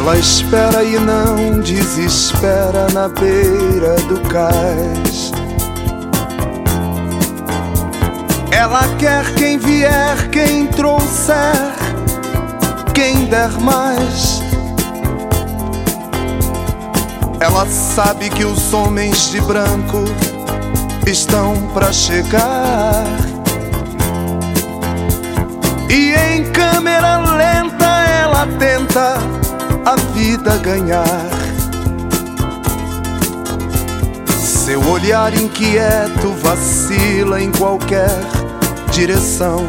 Ela espera e não desespera na beira do cais. Ela quer quem vier, quem trouxer, quem der mais. Ela sabe que os homens de branco estão pra chegar, e em câmera lenta ela tenta a vida ganhar. Seu olhar inquieto vacila em qualquer direção.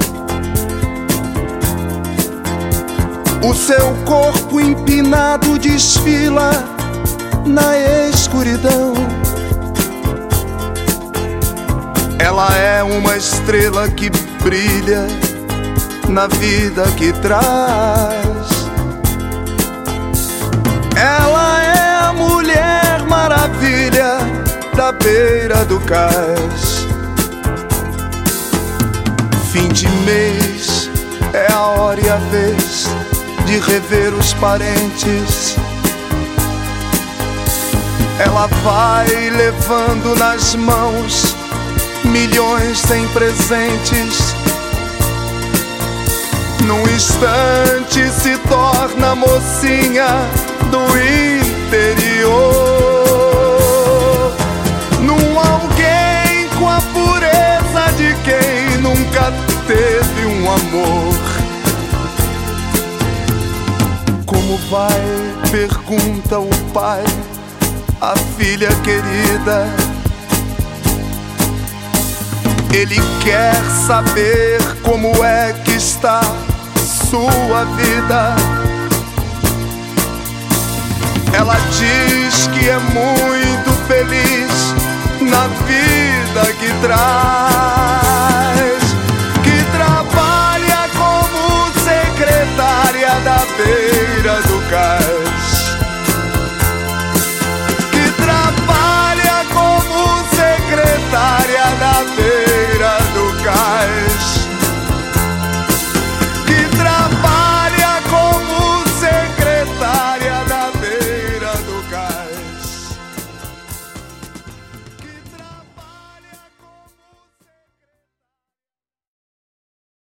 O seu corpo empinado desfila na escuridão. Ela é uma estrela que brilha na vida que traz. Ela é a Mulher Maravilha da beira do cais. Fim de mês é a hora e a vez de rever os parentes. Ela vai levando nas mãos milhões em presentes. Num instante se torna mocinha do interior, num alguém com a pureza de quem nunca teve um amor. Como vai? Pergunta o pai à filha querida. Ele quer saber como é que está sua vida. Ela diz que é